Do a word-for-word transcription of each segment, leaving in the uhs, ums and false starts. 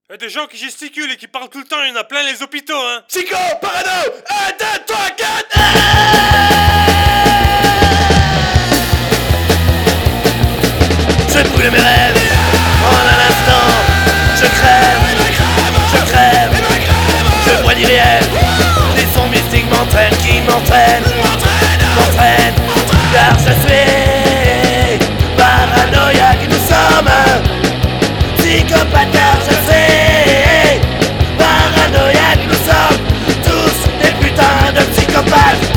Y a des gens qui gesticulent et qui parlent tout le temps, il y en a plein les hôpitaux, hein. Psycho, parano, un, deux, trois, quatre. Je brûle mes rêves, en un instant, je crève, je crève, je vois l'irréel. Des sons mystiques m'entraînent, qui m'entraînent, m'entraînent, car je suis paranoïaque, nous sommes psychopathes, car je suis paranoïaque, nous sommes tous des putains de psychopathes.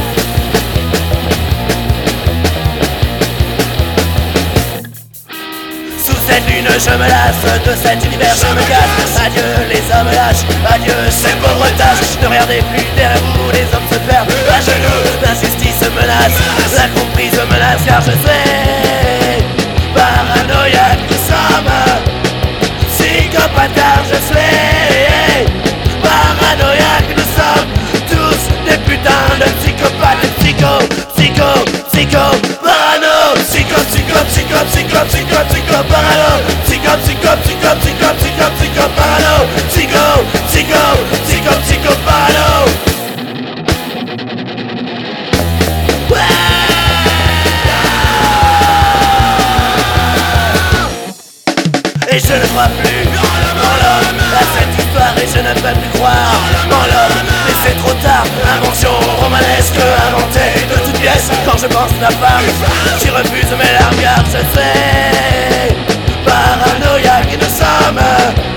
Cette lune, je me lasse de cet univers, je me casse. Adieu les hommes lâches, adieu ces pauvres tâches. Ne regardez plus derrière vous, les hommes se perdent à genoux. L'injustice menace, l'incomprise menace, car je sais paranoïaque, nous sommes psychopathes, car je suis paranoïaque, nous sommes tous des putains de psychopathes. Psycho, psycho, psycho, parano, psycho, psycho, psycho, psycho, psycho, psycho, parano, psycho, psycho, psycho, psycho, psycho, psycho, parano, psycho, psycho, psycho, psycho, parano. Et je ne crois plus en l'homme, à cette histoire, et je ne peux plus croire en l'homme. Mais c'est trop tard, invention romanesque inventée de toutes pièces. Quand je pense la femme, j'y refuse mes larmes, car je sais paranoïaque, nous sommes